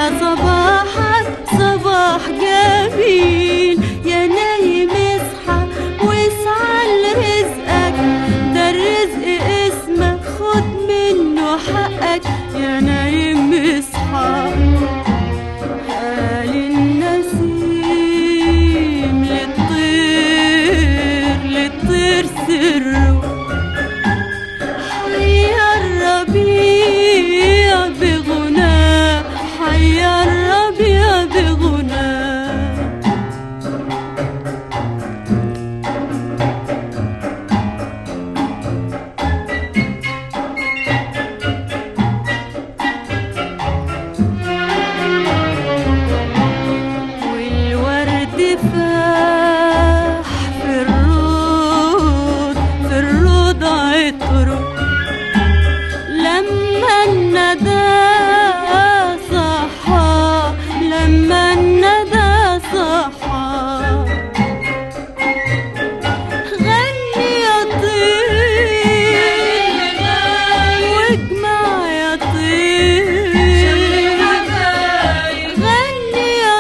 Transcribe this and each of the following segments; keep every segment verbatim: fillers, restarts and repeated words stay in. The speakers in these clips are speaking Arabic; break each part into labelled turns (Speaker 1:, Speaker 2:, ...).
Speaker 1: أحلى صباحك صباح جميل، يا نايم اصحى واسعى لرزقك، ده الرزق اسمك خد منه حقك، يا نايم اصحى. قال النسيم للطير للطير سره، حيا الربيع بغناه، حيا الربيع بغناه. والورد فاح في الروض، في الروض عطره، لما الندى صحى، لما الندى صحى. غني يا طير واجمع يا طير، غني يا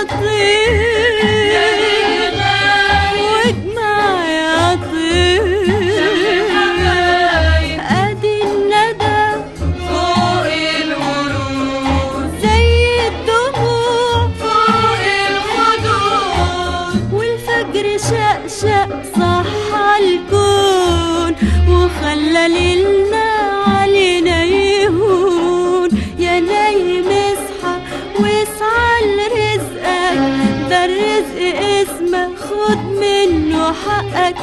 Speaker 1: طير واجمع يا طير. ادي الندى فوق الورود، زي الدموع فوق الخدود، والفجر شقشق صحى الكون، وخلى ليلنا علينا يهون، يا نايم اصحى واسعى لرزقك، ده الرزق اسمك خد منه حقك،